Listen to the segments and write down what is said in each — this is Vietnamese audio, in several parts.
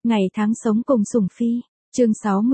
Ngày tháng sống cùng sủng phi. Chương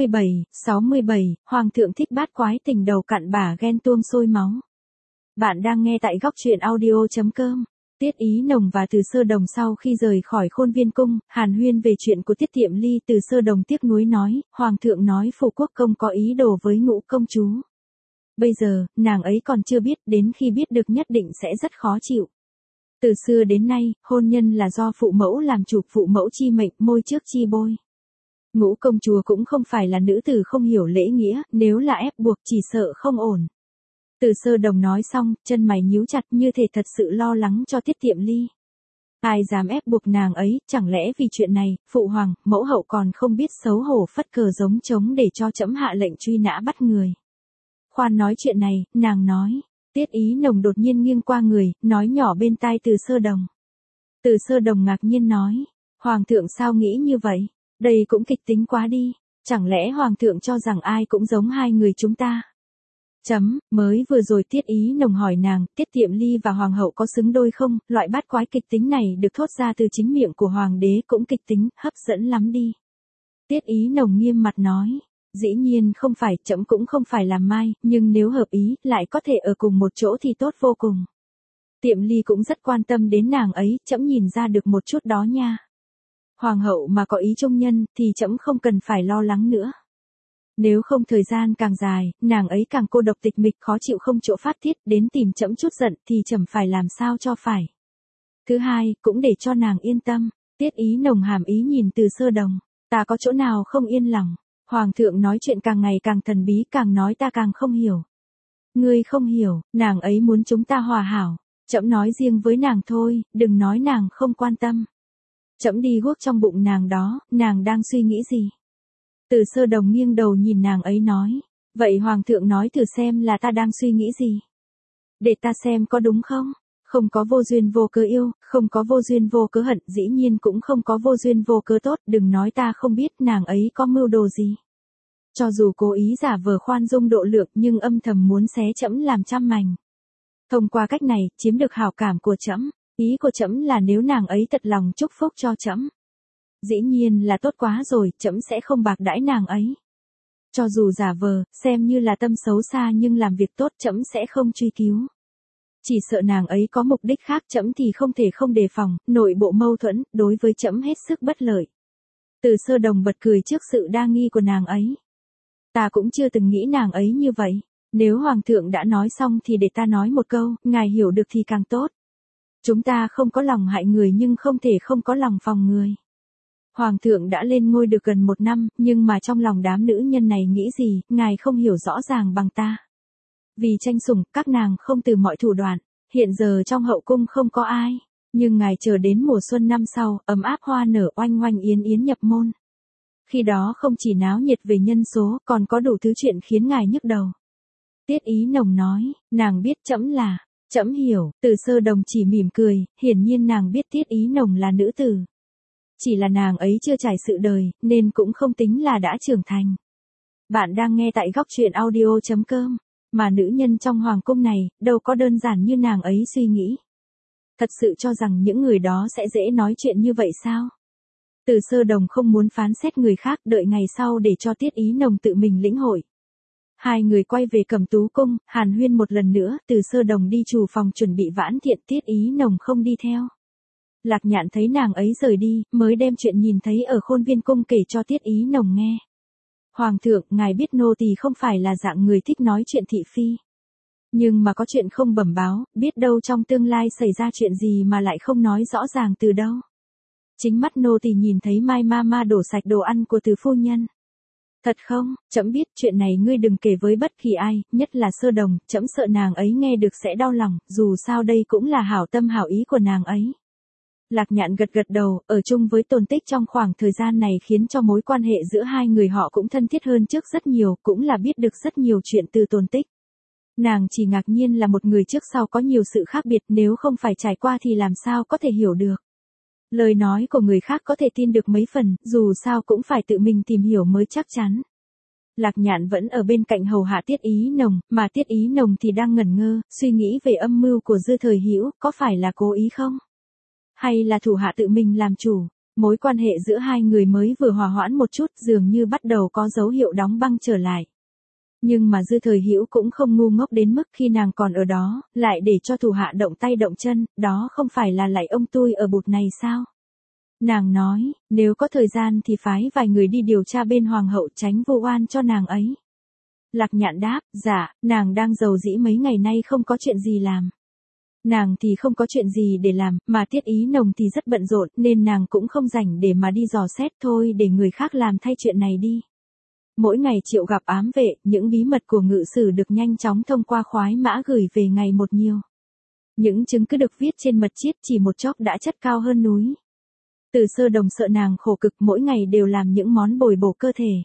67, Hoàng thượng thích bát quái tình đầu cặn bả ghen tuông sôi máu. Bạn đang nghe tại góc truyện audio.com. Tiết Ý Nồng và Từ Sơ Đồng sau khi rời khỏi Khôn Viên cung, hàn huyên về chuyện của Tiết Tiệm Ly. Từ Sơ Đồng tiếc nuối nói, Hoàng thượng nói Phủ Quốc công có ý đồ với Ngũ công chúa. Bây giờ, nàng ấy còn chưa biết, đến khi biết được nhất định sẽ rất khó chịu. Từ xưa đến nay, hôn nhân là do phụ mẫu làm chủ, phụ mẫu chi mệnh, môi trước chi bôi. Ngũ công chúa cũng không phải là nữ tử không hiểu lễ nghĩa, nếu là ép buộc chỉ sợ không ổn. Từ Sơ Đồng nói xong, chân mày nhíu chặt như thể thật sự lo lắng cho Tiết Tiệm Ly. Ai dám ép buộc nàng ấy, chẳng lẽ vì chuyện này, phụ hoàng, mẫu hậu còn không biết xấu hổ phất cờ giống trống để cho trẫm hạ lệnh truy nã bắt người. Khoan nói chuyện này, nàng nói. Tiết Ý Nồng đột nhiên nghiêng qua người, nói nhỏ bên tai Từ Sơ Đồng. Từ Sơ Đồng ngạc nhiên nói, Hoàng thượng sao nghĩ như vậy? Đây cũng kịch tính quá đi, chẳng lẽ Hoàng thượng cho rằng ai cũng giống hai người chúng ta? Mới vừa rồi Tiết Ý Nồng hỏi nàng, Tiết Tiệm Ly và Hoàng hậu có xứng đôi không? Loại bát quái kịch tính này được thốt ra từ chính miệng của Hoàng đế cũng kịch tính, hấp dẫn lắm đi. Tiết Ý Nồng nghiêm mặt nói. Dĩ nhiên không phải, trẫm cũng không phải làm mai, nhưng nếu hợp ý, lại có thể ở cùng một chỗ thì tốt vô cùng. Tiệm Ly cũng rất quan tâm đến nàng ấy, trẫm nhìn ra được một chút đó nha. Hoàng hậu mà có ý trung nhân, thì trẫm không cần phải lo lắng nữa. Nếu không thời gian càng dài, nàng ấy càng cô độc tịch mịch khó chịu không chỗ phát tiết, đến tìm trẫm chút giận thì trẫm phải làm sao cho phải. Thứ hai, cũng để cho nàng yên tâm. Tiết Ý Nồng hàm ý nhìn Từ Sơ Đồng, ta có chỗ nào không yên lòng? Hoàng thượng nói chuyện càng ngày càng thần bí, càng nói ta càng không hiểu. Ngươi không hiểu, nàng ấy muốn chúng ta hòa hảo. Trẫm nói riêng với nàng thôi, đừng nói nàng không quan tâm. Trẫm đi guốc trong bụng nàng đó, nàng đang suy nghĩ gì? Từ Sơ Đồng nghiêng đầu nhìn nàng ấy nói. Vậy Hoàng thượng nói thử xem là ta đang suy nghĩ gì? Để ta xem có đúng không? Không có vô duyên vô cớ yêu, không có vô duyên vô cớ hận, dĩ nhiên cũng không có vô duyên vô cớ tốt, đừng nói ta không biết nàng ấy có mưu đồ gì. Cho dù cố ý giả vờ khoan dung độ lượng nhưng âm thầm muốn xé trẫm làm trăm mảnh. Thông qua cách này, chiếm được hảo cảm của trẫm, ý của trẫm là nếu nàng ấy thật lòng chúc phúc cho trẫm. Dĩ nhiên là tốt quá rồi, trẫm sẽ không bạc đãi nàng ấy. Cho dù giả vờ, xem như là tâm xấu xa nhưng làm việc tốt trẫm sẽ không truy cứu. Chỉ sợ nàng ấy có mục đích khác trẫm thì không thể không đề phòng, nội bộ mâu thuẫn, đối với trẫm hết sức bất lợi. Từ Sơ Đồng bật cười trước sự đa nghi của nàng ấy. Ta cũng chưa từng nghĩ nàng ấy như vậy. Nếu Hoàng thượng đã nói xong thì để ta nói một câu, ngài hiểu được thì càng tốt. Chúng ta không có lòng hại người nhưng không thể không có lòng phòng người. Hoàng thượng đã lên ngôi được gần 1 năm, nhưng mà trong lòng đám nữ nhân này nghĩ gì, ngài không hiểu rõ ràng bằng ta. Vì tranh sủng, các nàng không từ mọi thủ đoạn, hiện giờ trong hậu cung không có ai, nhưng ngài chờ đến mùa xuân năm sau, ấm áp hoa nở oanh oanh yến yến nhập môn. Khi đó không chỉ náo nhiệt về nhân số, còn có đủ thứ chuyện khiến ngài nhức đầu. Tiết Ý Nồng nói, nàng biết trẫm hiểu, Từ Sơ Đồng chỉ mỉm cười, hiển nhiên nàng biết Tiết Ý Nồng là nữ tử. Chỉ là nàng ấy chưa trải sự đời, nên cũng không tính là đã trưởng thành. Bạn đang nghe tại góc truyện audio.com. Mà nữ nhân trong hoàng cung này, đâu có đơn giản như nàng ấy suy nghĩ. Thật sự cho rằng những người đó sẽ dễ nói chuyện như vậy sao? Từ Sơ Đồng không muốn phán xét người khác, đợi ngày sau để cho Tiết Ý Nồng tự mình lĩnh hội. Hai người quay về Cẩm Tú cung, hàn huyên một lần nữa, Từ Sơ Đồng đi chủ phòng chuẩn bị vãn thiện, Tiết Ý Nồng không đi theo. Lạc Nhạn thấy nàng ấy rời đi, mới đem chuyện nhìn thấy ở Khôn Viên cung kể cho Tiết Ý Nồng nghe. Hoàng thượng, ngài biết nô tỳ không phải là dạng người thích nói chuyện thị phi. Nhưng mà có chuyện không bẩm báo, biết đâu trong tương lai xảy ra chuyện gì mà lại không nói rõ ràng từ đâu. Chính mắt nô tỳ nhìn thấy Mai Mama đổ sạch đồ ăn của Từ phu nhân. Thật không? Trẫm biết chuyện này ngươi đừng kể với bất kỳ ai, nhất là Sơ Đồng, trẫm sợ nàng ấy nghe được sẽ đau lòng, dù sao đây cũng là hảo tâm hảo ý của nàng ấy. Lạc Nhạn gật gật đầu, ở chung với Tôn Tích trong khoảng thời gian này khiến cho mối quan hệ giữa hai người họ cũng thân thiết hơn trước rất nhiều, cũng là biết được rất nhiều chuyện từ Tôn Tích. Nàng chỉ ngạc nhiên là một người trước sau có nhiều sự khác biệt, nếu không phải trải qua thì làm sao có thể hiểu được. Lời nói của người khác có thể tin được mấy phần, dù sao cũng phải tự mình tìm hiểu mới chắc chắn. Lạc Nhạn vẫn ở bên cạnh hầu hạ Tiết Ý Nồng, mà Tiết Ý Nồng thì đang ngẩn ngơ, suy nghĩ về âm mưu của Dư Thời Hữu, có phải là cố ý không? Hay là thủ hạ tự mình làm chủ? Mối quan hệ giữa hai người mới vừa hòa hoãn một chút dường như bắt đầu có dấu hiệu đóng băng trở lại. Nhưng mà Dư Thời Hữu cũng không ngu ngốc đến mức khi nàng còn ở đó, lại để cho thủ hạ động tay động chân, đó không phải là lạy ông tui ở bụt này sao? Nàng nói, nếu có thời gian thì phái vài người đi điều tra bên hoàng hậu tránh vô oan cho nàng ấy. Lạc Nhạn đáp, dạ, nàng đang rầu rĩ mấy ngày nay không có chuyện gì làm. Nàng thì không có chuyện gì để làm, mà Tiết Ý Nồng thì rất bận rộn, nên nàng cũng không rảnh để mà đi dò xét thôi, để người khác làm thay chuyện này đi. Mỗi ngày Triệu gặp ám vệ, những bí mật của ngự sử được nhanh chóng thông qua khoái mã gửi về ngày một nhiều. Những chứng cứ được viết trên mật chiết chỉ một chốc đã chất cao hơn núi. Từ Sơ Đồng sợ nàng khổ cực mỗi ngày đều làm những món bồi bổ cơ thể.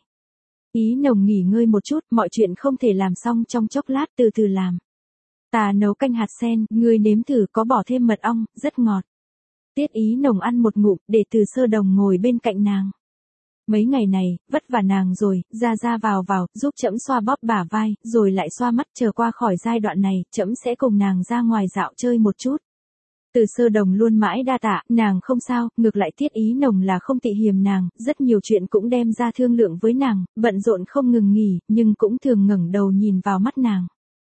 Ý Nồng nghỉ ngơi một chút, mọi chuyện không thể làm xong trong chốc lát, từ từ làm. Ta nấu canh hạt sen, ngươi nếm thử, có bỏ thêm mật ong, rất ngọt. Tiết Ý Nồng ăn một ngụm, để Từ Sơ Đồng ngồi bên cạnh nàng. Mấy ngày này, vất vả nàng rồi, ra vào, giúp trẫm xoa bóp bả vai, rồi lại xoa mắt, chờ qua khỏi giai đoạn này, trẫm sẽ cùng nàng ra ngoài dạo chơi một chút. Từ Sơ Đồng luôn mãi đa tạ, nàng không sao, ngược lại Tiết Ý Nồng là không tị hiềm nàng, rất nhiều chuyện cũng đem ra thương lượng với nàng, bận rộn không ngừng nghỉ, nhưng cũng thường ngẩng đầu nhìn vào mắt nàng.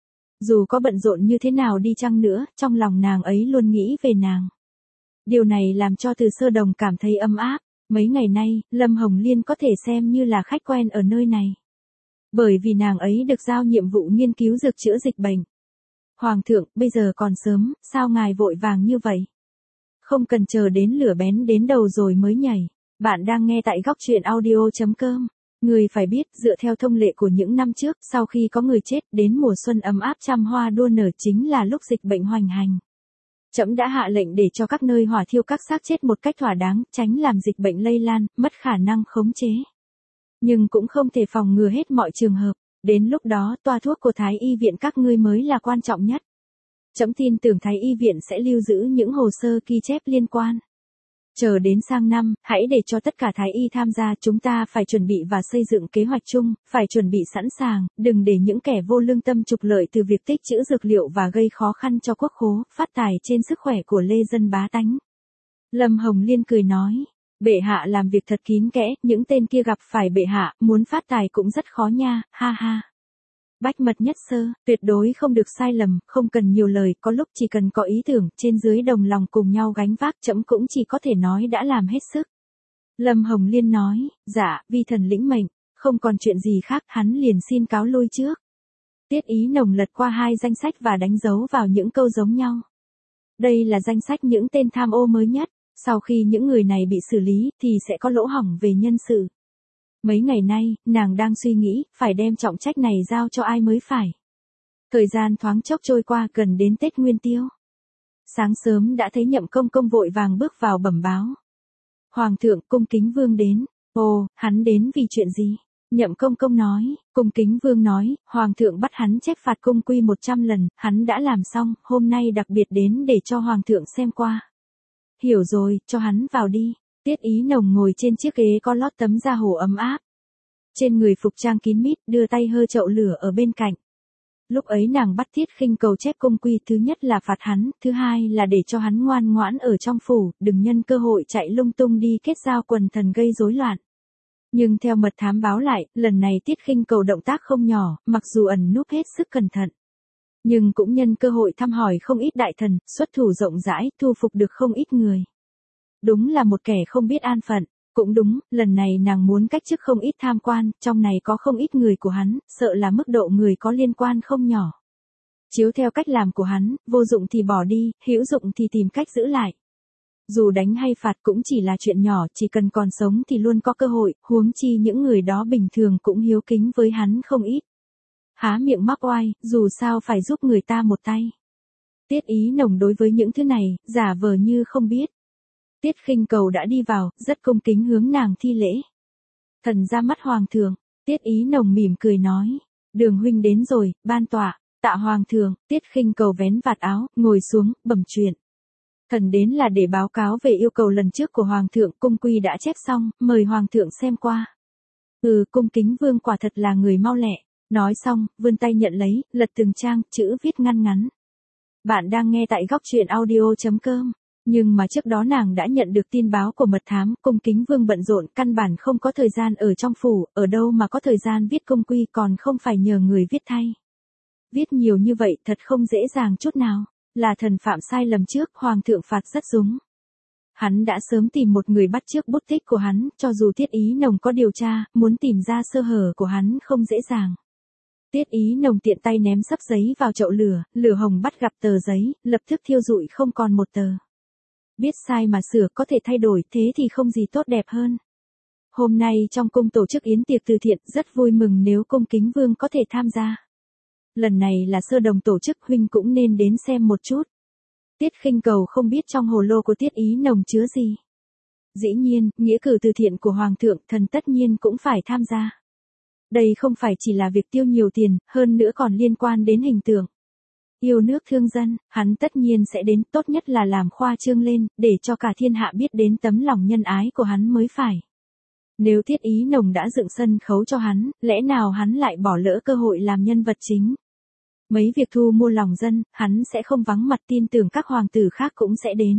Dù có bận rộn như thế nào đi chăng nữa, trong lòng nàng ấy luôn nghĩ về nàng. Điều này làm cho Từ Sơ Đồng cảm thấy ấm áp. Mấy ngày nay, Lâm Hồng Liên có thể xem như là khách quen ở nơi này. Bởi vì nàng ấy được giao nhiệm vụ nghiên cứu dược chữa dịch bệnh. Hoàng thượng, bây giờ còn sớm, sao ngài vội vàng như vậy? Không cần chờ đến lửa bén đến đầu rồi mới nhảy. Bạn đang nghe tại góc truyện audio.com. Người phải biết, dựa theo thông lệ của những năm trước, sau khi có người chết, đến mùa xuân ấm áp trăm hoa đua nở chính là lúc dịch bệnh hoành hành. Trẫm đã hạ lệnh để cho các nơi hỏa thiêu các xác chết một cách thỏa đáng, tránh làm dịch bệnh lây lan, mất khả năng khống chế. Nhưng cũng không thể phòng ngừa hết mọi trường hợp, đến lúc đó toa thuốc của Thái Y viện các ngươi mới là quan trọng nhất. Trẫm tin tưởng Thái Y viện sẽ lưu giữ những hồ sơ ghi chép liên quan. Chờ đến sang năm, hãy để cho tất cả Thái Y tham gia, chúng ta phải chuẩn bị và xây dựng kế hoạch chung, phải chuẩn bị sẵn sàng, đừng để những kẻ vô lương tâm trục lợi từ việc tích trữ dược liệu và gây khó khăn cho quốc khố, phát tài trên sức khỏe của lê dân bá tánh. Lâm Hồng Liên cười nói, bệ hạ làm việc thật kín kẽ, những tên kia gặp phải bệ hạ, muốn phát tài cũng rất khó nha, ha ha. Bách mật nhất sơ, tuyệt đối không được sai lầm, không cần nhiều lời, có lúc chỉ cần có ý tưởng, trên dưới đồng lòng cùng nhau gánh vác, trẫm cũng chỉ có thể nói đã làm hết sức. Lâm Hồng Liên nói, dạ, vi thần lĩnh mệnh, không còn chuyện gì khác, hắn liền xin cáo lui trước. Tiết Ý Nồng lật qua hai danh sách và đánh dấu vào những câu giống nhau. Đây là danh sách những tên tham ô mới nhất, sau khi những người này bị xử lý, thì sẽ có lỗ hổng về nhân sự. Mấy ngày nay, nàng đang suy nghĩ, phải đem trọng trách này giao cho ai mới phải. Thời gian thoáng chốc trôi qua, gần đến Tết Nguyên Tiêu. Sáng sớm đã thấy Nhậm Công Công vội vàng bước vào bẩm báo. Hoàng thượng, Cung Kính Vương đến. Ồ, hắn đến vì chuyện gì? Nhậm Công Công nói, Cung Kính Vương nói, Hoàng thượng bắt hắn chép phạt cung quy 100 lần, hắn đã làm xong, hôm nay đặc biệt đến để cho Hoàng thượng xem qua. Hiểu rồi, cho hắn vào đi. Tiết Ý Nồng ngồi trên chiếc ghế có lót tấm da hổ ấm áp. Trên người phục trang kín mít, đưa tay hơ chậu lửa ở bên cạnh. Lúc ấy nàng bắt Tiết Khinh Cầu chép cung quy, thứ nhất là phạt hắn, thứ hai là để cho hắn ngoan ngoãn ở trong phủ, đừng nhân cơ hội chạy lung tung đi kết giao quần thần gây rối loạn. Nhưng theo mật thám báo lại, lần này Tiết Khinh Cầu động tác không nhỏ, mặc dù ẩn núp hết sức cẩn thận. Nhưng cũng nhân cơ hội thăm hỏi không ít đại thần, xuất thủ rộng rãi, thu phục được không ít người. Đúng là một kẻ không biết an phận. Cũng đúng, lần này nàng muốn cách chức không ít tham quan, trong này có không ít người của hắn, sợ là mức độ người có liên quan không nhỏ. Chiếu theo cách làm của hắn, vô dụng thì bỏ đi, hữu dụng thì tìm cách giữ lại. Dù đánh hay phạt cũng chỉ là chuyện nhỏ, chỉ cần còn sống thì luôn có cơ hội, huống chi những người đó bình thường cũng hiếu kính với hắn không ít. Há miệng mắc oai, dù sao phải giúp người ta một tay. Tiết Ý Nồng đối với những thứ này, giả vờ như không biết. Tiết Khinh Cầu đã đi vào, rất cung kính hướng nàng thi lễ. Thần ra mắt Hoàng thượng, Tiết Ý Nồng mỉm cười nói, Đường huynh đến rồi, ban tọa, tạ Hoàng thượng. Tiết Khinh Cầu vén vạt áo, ngồi xuống, bẩm chuyện. Thần đến là để báo cáo về yêu cầu lần trước của Hoàng thượng, cung quy đã chép xong, mời Hoàng thượng xem qua. Cung Kính Vương quả thật là người mau lẹ. Nói xong, vươn tay nhận lấy, lật từng trang, chữ viết ngăn ngắn. Bạn đang nghe tại góc truyện audio.com. Nhưng mà trước đó nàng đã nhận được tin báo của mật thám, Cung Kính Vương bận rộn, căn bản không có thời gian ở trong phủ, ở đâu mà có thời gian viết công quy, còn không phải nhờ người viết thay. Viết nhiều như vậy thật không dễ dàng chút nào, là thần phạm sai lầm trước, hoàng thượng phạt rất đúng. Hắn đã sớm tìm một người bắt chước bút tích của hắn, cho dù Tiết Ý Nồng có điều tra, muốn tìm ra sơ hở của hắn không dễ dàng. Tiết Ý Nồng tiện tay ném sấp giấy vào chậu lửa, lửa hồng bắt gặp tờ giấy, lập tức thiêu rụi không còn một tờ. Biết sai mà sửa, có thể thay đổi, thế thì không gì tốt đẹp hơn. Hôm nay trong cung tổ chức yến tiệc từ thiện, rất vui mừng nếu Cung Kính Vương có thể tham gia. Lần này là sơ đồng tổ chức, huynh cũng nên đến xem một chút. Tiết Khinh Cầu không biết trong hồ lô của Tiết Ý Nồng chứa gì. Dĩ nhiên, nghĩa cử từ thiện của Hoàng thượng, thần tất nhiên cũng phải tham gia. Đây không phải chỉ là việc tiêu nhiều tiền, hơn nữa còn liên quan đến hình tượng. Yêu nước thương dân, hắn tất nhiên sẽ đến, tốt nhất là làm khoa trương lên, để cho cả thiên hạ biết đến tấm lòng nhân ái của hắn mới phải. Nếu Tiết Ý Nồng đã dựng sân khấu cho hắn, lẽ nào hắn lại bỏ lỡ cơ hội làm nhân vật chính? Mấy việc thu mua lòng dân, hắn sẽ không vắng mặt, tin tưởng các hoàng tử khác cũng sẽ đến.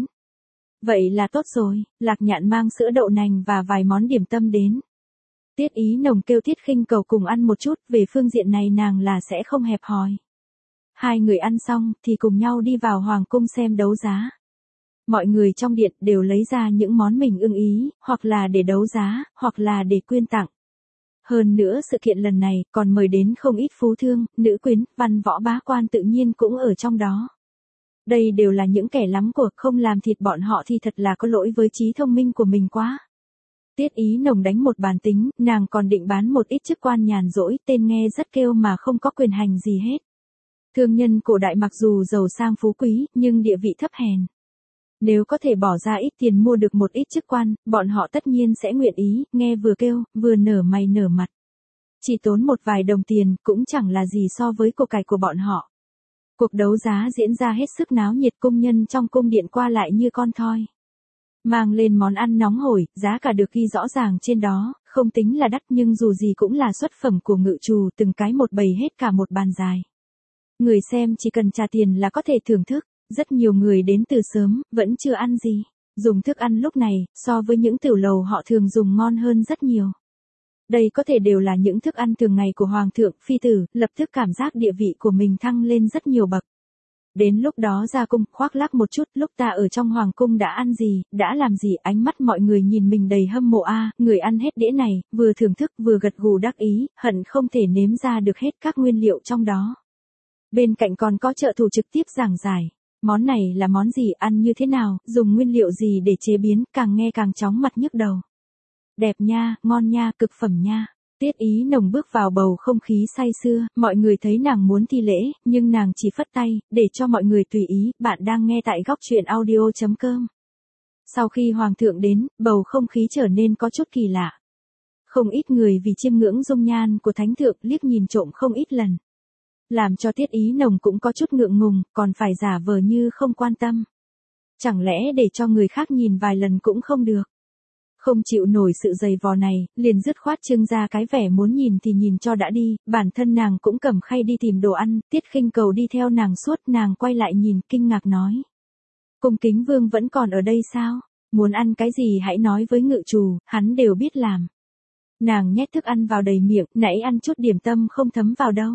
Vậy là tốt rồi, Lạc Nhạn mang sữa đậu nành và vài món điểm tâm đến. Tiết Ý Nồng kêu Tiết Khinh Cầu cùng ăn một chút, về phương diện này nàng là sẽ không hẹp hòi. Hai người ăn xong thì cùng nhau đi vào hoàng cung xem đấu giá. Mọi người trong điện đều lấy ra những món mình ưng ý, hoặc là để đấu giá, hoặc là để quyên tặng. Hơn nữa sự kiện lần này còn mời đến không ít phú thương, nữ quyến, văn võ bá quan tự nhiên cũng ở trong đó. Đây đều là những kẻ lắm cuộc, không làm thịt bọn họ thì thật là có lỗi với trí thông minh của mình quá. Tiết Ý Nồng đánh một bàn tính, nàng còn định bán một ít chức quan nhàn rỗi, tên nghe rất kêu mà không có quyền hành gì hết. Thương nhân cổ đại mặc dù giàu sang phú quý, nhưng địa vị thấp hèn. Nếu có thể bỏ ra ít tiền mua được một ít chức quan, bọn họ tất nhiên sẽ nguyện ý, nghe vừa kêu, vừa nở mày nở mặt. Chỉ tốn một vài đồng tiền, cũng chẳng là gì so với của cải của bọn họ. Cuộc đấu giá diễn ra hết sức náo nhiệt, cung nhân trong cung điện qua lại như con thoi. Mang lên món ăn nóng hổi, giá cả được ghi rõ ràng trên đó, không tính là đắt nhưng dù gì cũng là xuất phẩm của ngự trù, từng cái một bày hết cả một bàn dài. Người xem chỉ cần trả tiền là có thể thưởng thức, rất nhiều người đến từ sớm, vẫn chưa ăn gì. Dùng thức ăn lúc này, so với những tiểu lầu họ thường dùng ngon hơn rất nhiều. Đây có thể đều là những thức ăn thường ngày của Hoàng thượng, phi tử, lập tức cảm giác địa vị của mình thăng lên rất nhiều bậc. Đến lúc đó ra cung, khoác lác một chút, lúc ta ở trong Hoàng cung đã ăn gì, đã làm gì, ánh mắt mọi người nhìn mình đầy hâm mộ người ăn hết đĩa này, vừa thưởng thức vừa gật gù đắc ý, hận không thể nếm ra được hết các nguyên liệu trong đó. Bên cạnh còn có trợ thủ trực tiếp giảng giải. Món này là món gì, ăn như thế nào, dùng nguyên liệu gì để chế biến, càng nghe càng chóng mặt nhức đầu. Đẹp nha, ngon nha, cực phẩm nha. Tiết Ý Nồng bước vào bầu không khí say sưa, mọi người thấy nàng muốn thi lễ, nhưng nàng chỉ phất tay, để cho mọi người tùy ý, bạn đang nghe tại góc truyện audio.com. Sau khi Hoàng thượng đến, bầu không khí trở nên có chút kỳ lạ. Không ít người vì chiêm ngưỡng dung nhan của thánh thượng liếc nhìn trộm không ít lần. Làm cho Tiết Ý Nồng cũng có chút ngượng ngùng, còn phải giả vờ như không quan tâm. Chẳng lẽ để cho người khác nhìn vài lần cũng không được. Không chịu nổi sự dày vò này, liền dứt khoát trưng ra cái vẻ muốn nhìn thì nhìn cho đã đi, bản thân nàng cũng cầm khay đi tìm đồ ăn, Tiết Khinh Cầu đi theo nàng suốt, nàng quay lại nhìn, kinh ngạc nói. Cung Kính Vương vẫn còn ở đây sao? Muốn ăn cái gì hãy nói với ngự trù, hắn đều biết làm. Nàng nhét thức ăn vào đầy miệng, nãy ăn chút điểm tâm không thấm vào đâu.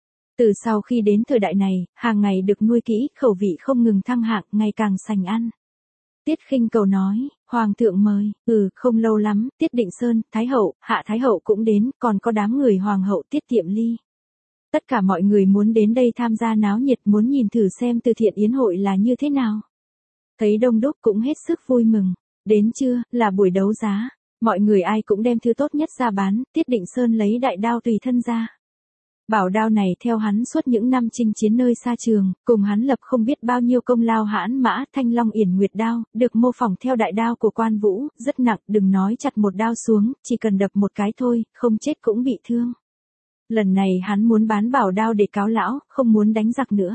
Từ sau khi đến thời đại này, hàng ngày được nuôi kỹ, khẩu vị không ngừng thăng hạng, ngày càng sành ăn. Tiết Khinh Cầu nói, Hoàng thượng mời, không lâu lắm, Tiết Định Sơn, Thái hậu, Hạ Thái hậu cũng đến, còn có đám người Hoàng hậu Tiết Tiệm Ly. Tất cả mọi người muốn đến đây tham gia náo nhiệt, muốn nhìn thử xem từ thiện yến hội là như thế nào. Thấy đông đúc cũng hết sức vui mừng. Đến trưa, là buổi đấu giá. Mọi người ai cũng đem thứ tốt nhất ra bán, Tiết Định Sơn lấy đại đao tùy thân ra. Bảo đao này theo hắn suốt những năm chinh chiến nơi xa trường, cùng hắn lập không biết bao nhiêu công lao hãn mã, Thanh Long Yển Nguyệt đao, được mô phỏng theo đại đao của Quan Vũ, rất nặng, đừng nói chặt một đao xuống, chỉ cần đập một cái thôi, không chết cũng bị thương. Lần này hắn muốn bán bảo đao để cáo lão, không muốn đánh giặc nữa.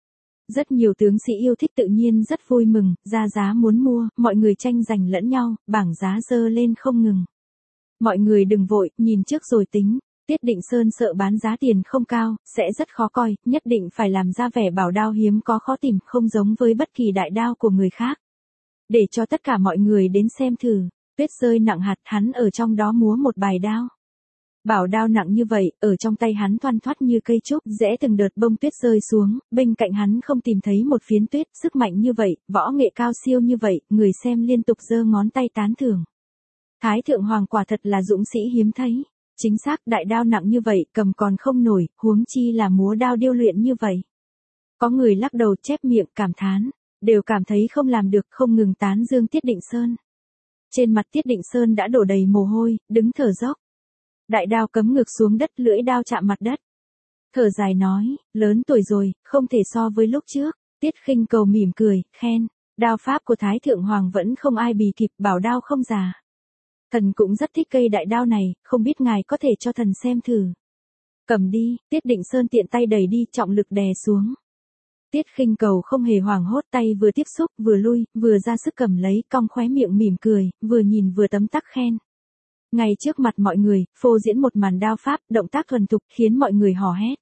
Rất nhiều tướng sĩ yêu thích tự nhiên rất vui mừng, ra giá muốn mua, mọi người tranh giành lẫn nhau, bảng giá dơ lên không ngừng. Mọi người đừng vội, nhìn trước rồi tính. Tiết Định Sơn sợ bán giá tiền không cao, sẽ rất khó coi, nhất định phải làm ra vẻ bảo đao hiếm có khó tìm, không giống với bất kỳ đại đao của người khác. để cho tất cả mọi người đến xem thử. Tuyết rơi nặng hạt, hắn ở trong đó múa một bài đao. Bảo đao nặng như vậy, ở trong tay hắn thoăn thoắt như cây trúc, rẽ từng đợt bông tuyết rơi xuống, bên cạnh hắn không tìm thấy một phiến tuyết, sức mạnh như vậy, võ nghệ cao siêu như vậy, người xem liên tục giơ ngón tay tán thưởng. Thái thượng hoàng quả thật là dũng sĩ hiếm thấy. Chính xác, đại đao nặng như vậy, cầm còn không nổi, huống chi là múa đao điêu luyện như vậy. Có người lắc đầu chép miệng cảm thán, đều cảm thấy không làm được, không ngừng tán dương Tiết Định Sơn. Trên mặt Tiết Định Sơn đã đổ đầy mồ hôi, đứng thở dốc. Đại đao cắm ngược xuống đất, lưỡi đao chạm mặt đất. Thở dài nói, lớn tuổi rồi, không thể so với lúc trước. Tiết Khinh Cầu mỉm cười, khen, đao pháp của Thái Thượng Hoàng vẫn không ai bì kịp, bảo đao không già. Thần cũng rất thích cây đại đao này, không biết ngài có thể cho thần xem thử. Cầm đi, Tiết Định Sơn tiện tay đẩy đi, trọng lực đè xuống. Tiết Khinh Cầu không hề hoảng hốt, tay vừa tiếp xúc, vừa lui, vừa ra sức cầm lấy, cong khóe miệng mỉm cười, vừa nhìn vừa tấm tắc khen. Ngay trước mặt mọi người, phô diễn một màn đao pháp, động tác thuần thục, khiến mọi người hò hét.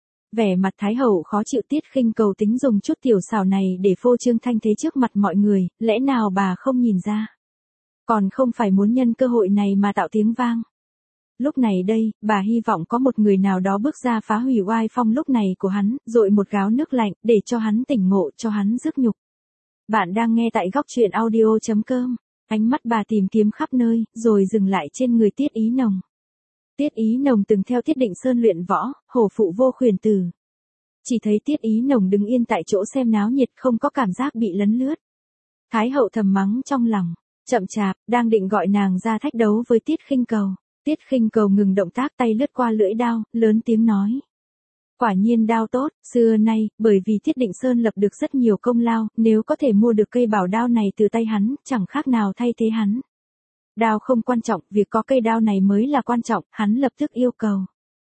Vẻ mặt Thái Hậu khó chịu, Tiết Khinh Cầu tính dùng chút tiểu xảo này để phô trương thanh thế trước mặt mọi người, lẽ nào bà không nhìn ra? Còn không phải muốn nhân cơ hội này mà tạo tiếng vang. Lúc này đây, bà hy vọng có một người nào đó bước ra phá hủy oai phong lúc này của hắn, dội một gáo nước lạnh, để cho hắn tỉnh ngộ, cho hắn rước nhục. Bạn đang nghe tại góc truyện audio.com. Ánh mắt bà tìm kiếm khắp nơi, rồi dừng lại trên người Tiết Ý Nồng. Tiết Ý Nồng từng theo Tiết Định Sơn luyện võ, hổ phụ vô khuyển tử. Chỉ thấy Tiết Ý Nồng đứng yên tại chỗ xem náo nhiệt, không có cảm giác bị lấn lướt. Thái Hậu thầm mắng trong lòng, chậm chạp, đang định gọi nàng ra thách đấu với Tiết Khinh Cầu. Tiết Khinh Cầu ngừng động tác, tay lướt qua lưỡi đao, lớn tiếng nói. Quả nhiên đao tốt, xưa nay, bởi vì Tiết Định Sơn lập được rất nhiều công lao, nếu có thể mua được cây bảo đao này từ tay hắn, chẳng khác nào thay thế hắn. Đao không quan trọng, việc có cây đao này mới là quan trọng, hắn lập tức yêu cầu.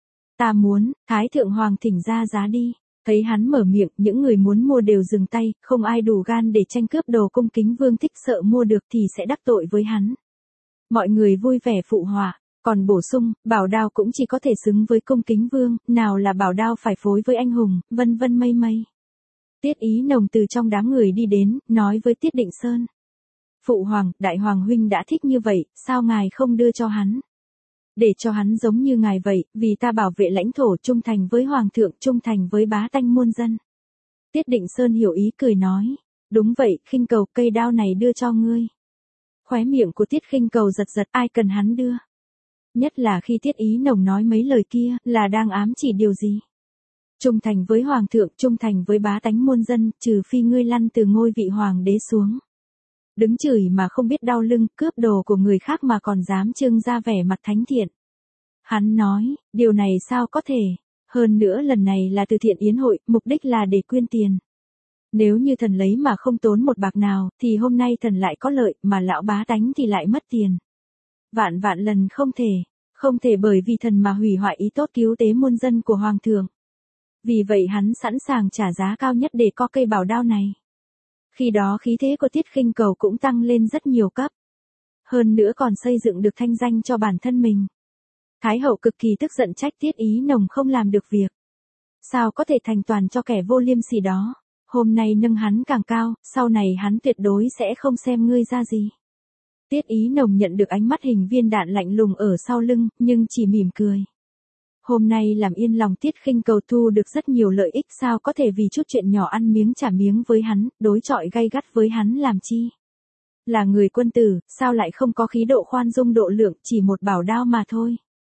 Ta muốn, Thái Thượng Hoàng thỉnh ra giá đi. Thấy hắn mở miệng, những người muốn mua đều dừng tay, không ai đủ gan để tranh cướp đồ cung kính vương thích, sợ mua được thì sẽ đắc tội với hắn. Mọi người vui vẻ phụ họa. Còn bổ sung, bảo đao cũng chỉ có thể xứng với cung kính vương, nào là bảo đao phải phối với anh hùng, vân vân mây mây. Tiết Ý Nồng từ trong đám người đi đến, nói với Tiết Định Sơn. Phụ hoàng, đại hoàng huynh đã thích như vậy, sao ngài không đưa cho hắn? Để cho hắn giống như ngài vậy, vì ta bảo vệ lãnh thổ, trung thành với hoàng thượng, trung thành với bá tánh muôn dân. Tiết Định Sơn hiểu ý cười nói. Đúng vậy, Khinh Cầu, cây đao này đưa cho ngươi. Khóe miệng của Tiết Khinh Cầu giật giật, ai cần hắn đưa? Nhất là khi Tiết Ý Nồng nói mấy lời kia, là đang ám chỉ điều gì? Trung thành với hoàng thượng, trung thành với bá tánh muôn dân, trừ phi ngươi lăn từ ngôi vị hoàng đế xuống. Đứng chửi mà không biết đau lưng, cướp đồ của người khác mà còn dám trưng ra vẻ mặt thánh thiện. Hắn nói, điều này sao có thể? Hơn nữa lần này là từ thiện yến hội, mục đích là để quyên tiền. Nếu như thần lấy mà không tốn một bạc nào, thì hôm nay thần lại có lợi, mà lão bá tánh thì lại mất tiền. Vạn vạn lần không thể bởi vì thần mà hủy hoại ý tốt cứu tế muôn dân của hoàng thượng. Vì vậy hắn sẵn sàng trả giá cao nhất để có cây bảo đao này. Khi đó khí thế của Tiết Khinh Cầu cũng tăng lên rất nhiều cấp. Hơn nữa còn xây dựng được thanh danh cho bản thân mình. Thái Hậu cực kỳ tức giận trách Tiết Ý Nồng không làm được việc. Sao có thể thành toàn cho kẻ vô liêm sỉ đó? Hôm nay nâng hắn càng cao, sau này hắn tuyệt đối sẽ không xem ngươi ra gì. Tiết Ý Nồng nhận được ánh mắt hình viên đạn lạnh lùng ở sau lưng, nhưng chỉ mỉm cười. Hôm nay làm yên lòng Tiết Khinh Cầu thu được rất nhiều lợi ích, sao có thể vì chút chuyện nhỏ ăn miếng trả miếng với hắn, đối chọi gay gắt với hắn làm chi? Là người quân tử, sao lại không có khí độ khoan dung độ lượng, chỉ một bảo đao mà thôi.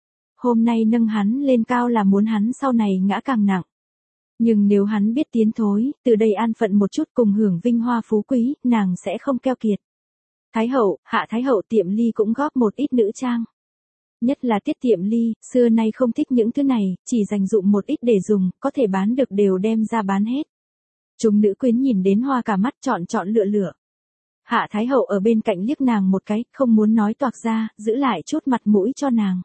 Hôm nay nâng hắn lên cao là muốn hắn sau này ngã càng nặng. Nhưng nếu hắn biết tiến thối, từ đây an phận một chút cùng hưởng vinh hoa phú quý, nàng sẽ không keo kiệt. Thái Hậu, Hạ Thái Hậu Tiệm Ly cũng góp một ít nữ trang. Nhất là Tiết Tiệm Ly, xưa nay không thích những thứ này, chỉ dành dụm một ít để dùng, có thể bán được đều đem ra bán hết. Chúng nữ quyến nhìn đến hoa cả mắt, chọn lựa lựa. Hạ Thái Hậu ở bên cạnh liếc nàng một cái, không muốn nói toạc ra, giữ lại chút mặt mũi cho nàng.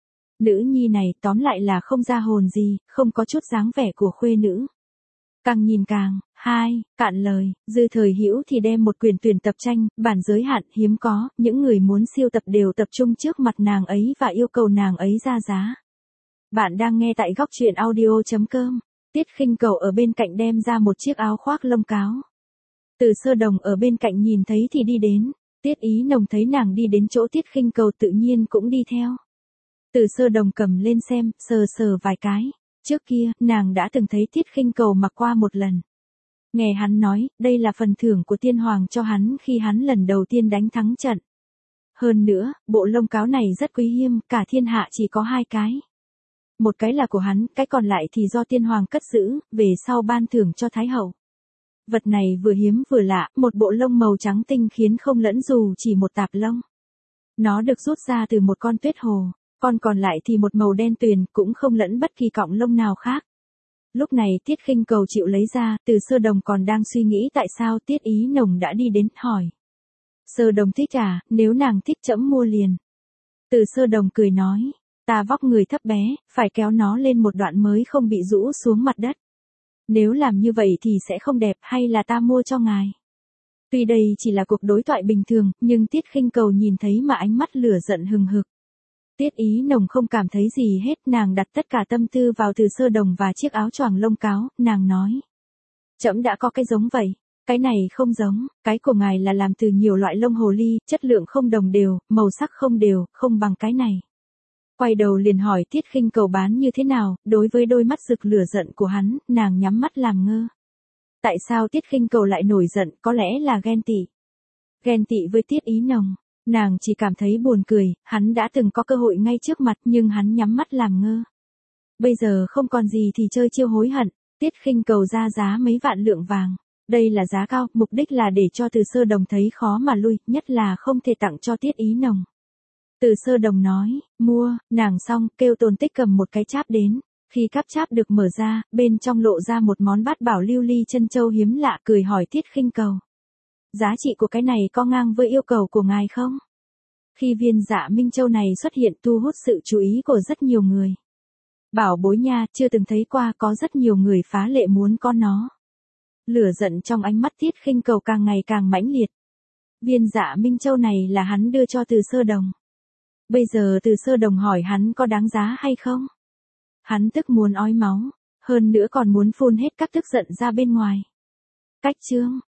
Nữ nhi này tóm lại là không ra hồn gì, không có chút dáng vẻ của khuê nữ. Càng nhìn càng, cạn lời, dư thời hữu thì đem một quyển tuyển tập tranh, bản giới hạn hiếm có, những người muốn siêu tập đều tập trung trước mặt nàng ấy và yêu cầu nàng ấy ra giá. Bạn đang nghe tại góc truyện audio.com, Tiết Khinh Cầu ở bên cạnh đem ra một chiếc áo khoác lông cáo. Từ Sơ Đồng ở bên cạnh nhìn thấy thì đi đến, Tiết Ý Nồng thấy nàng đi đến chỗ Tiết Khinh Cầu tự nhiên cũng đi theo. Từ Sơ Đồng cầm lên xem, sờ sờ vài cái, trước kia, nàng đã từng thấy Tiết Khinh Cầu mặc qua một lần. Nghe hắn nói, đây là phần thưởng của tiên hoàng cho hắn khi hắn lần đầu tiên đánh thắng trận. Hơn nữa, bộ lông cáo này rất quý hiếm, cả thiên hạ chỉ có 2 cái. Một cái là của hắn, cái còn lại thì do tiên hoàng cất giữ, về sau ban thưởng cho Thái hậu. Vật này vừa hiếm vừa lạ, một bộ lông màu trắng tinh khiến không lẫn dù chỉ một tạp lông. Nó được rút ra từ một con tuyết hồ, con còn lại thì một màu đen tuyền, cũng không lẫn bất kỳ cọng lông nào khác. Lúc này Tiết Khinh Cầu chịu lấy ra, Từ Sơ Đồng còn đang suy nghĩ tại sao Tiết Ý Nồng đã đi đến, hỏi. Sơ Đồng thích à, nếu nàng thích trẫm mua liền. Từ Sơ Đồng cười nói, ta vóc người thấp bé, phải kéo nó lên một đoạn mới không bị rũ xuống mặt đất. Nếu làm như vậy thì sẽ không đẹp, hay là ta mua cho ngài. Tuy đây chỉ là cuộc đối thoại bình thường, nhưng Tiết Khinh Cầu nhìn thấy mà ánh mắt lửa giận hừng hực. Tiết Ý Nồng không cảm thấy gì hết, nàng đặt tất cả tâm tư vào Từ Sơ Đồng và chiếc áo choàng lông cáo, nàng nói. Trẫm đã có cái giống vậy, cái này không giống, cái của ngài là làm từ nhiều loại lông hồ ly, chất lượng không đồng đều, màu sắc không đều, không bằng cái này. Quay đầu liền hỏi Tiết Khinh Cầu bán như thế nào, đối với đôi mắt rực lửa giận của hắn, nàng nhắm mắt làm ngơ. Tại sao Tiết Khinh Cầu lại nổi giận, có lẽ là ghen tị. Ghen tị với Tiết Ý Nồng. Nàng chỉ cảm thấy buồn cười, hắn đã từng có cơ hội ngay trước mặt nhưng hắn nhắm mắt làm ngơ. Bây giờ không còn gì thì chơi chiêu hối hận, Tiết Khinh Cầu ra giá mấy vạn lượng vàng. Đây là giá cao, mục đích là để cho Từ Sơ Đồng thấy khó mà lui, nhất là không thể tặng cho Tiết Ý Nồng. Từ Sơ Đồng nói, mua, nàng xong, kêu Tôn Tích cầm một cái cháp đến. Khi cáp cháp được mở ra, bên trong lộ ra một món bát bảo lưu ly chân châu hiếm lạ, cười hỏi Tiết Khinh Cầu. Giá trị của cái này có ngang với yêu cầu của ngài không? Khi viên Dạ Minh Châu này xuất hiện thu hút sự chú ý của rất nhiều người. Bảo bối nha, chưa từng thấy qua, có rất nhiều người phá lệ muốn có nó. Lửa giận trong ánh mắt Tiết Khinh Cầu càng ngày càng mãnh liệt. Viên Dạ Minh Châu này là hắn đưa cho Từ Sơ Đồng. Bây giờ Từ Sơ Đồng hỏi hắn có đáng giá hay không? Hắn tức muốn ói máu, hơn nữa còn muốn phun hết các tức giận ra bên ngoài. Cách chương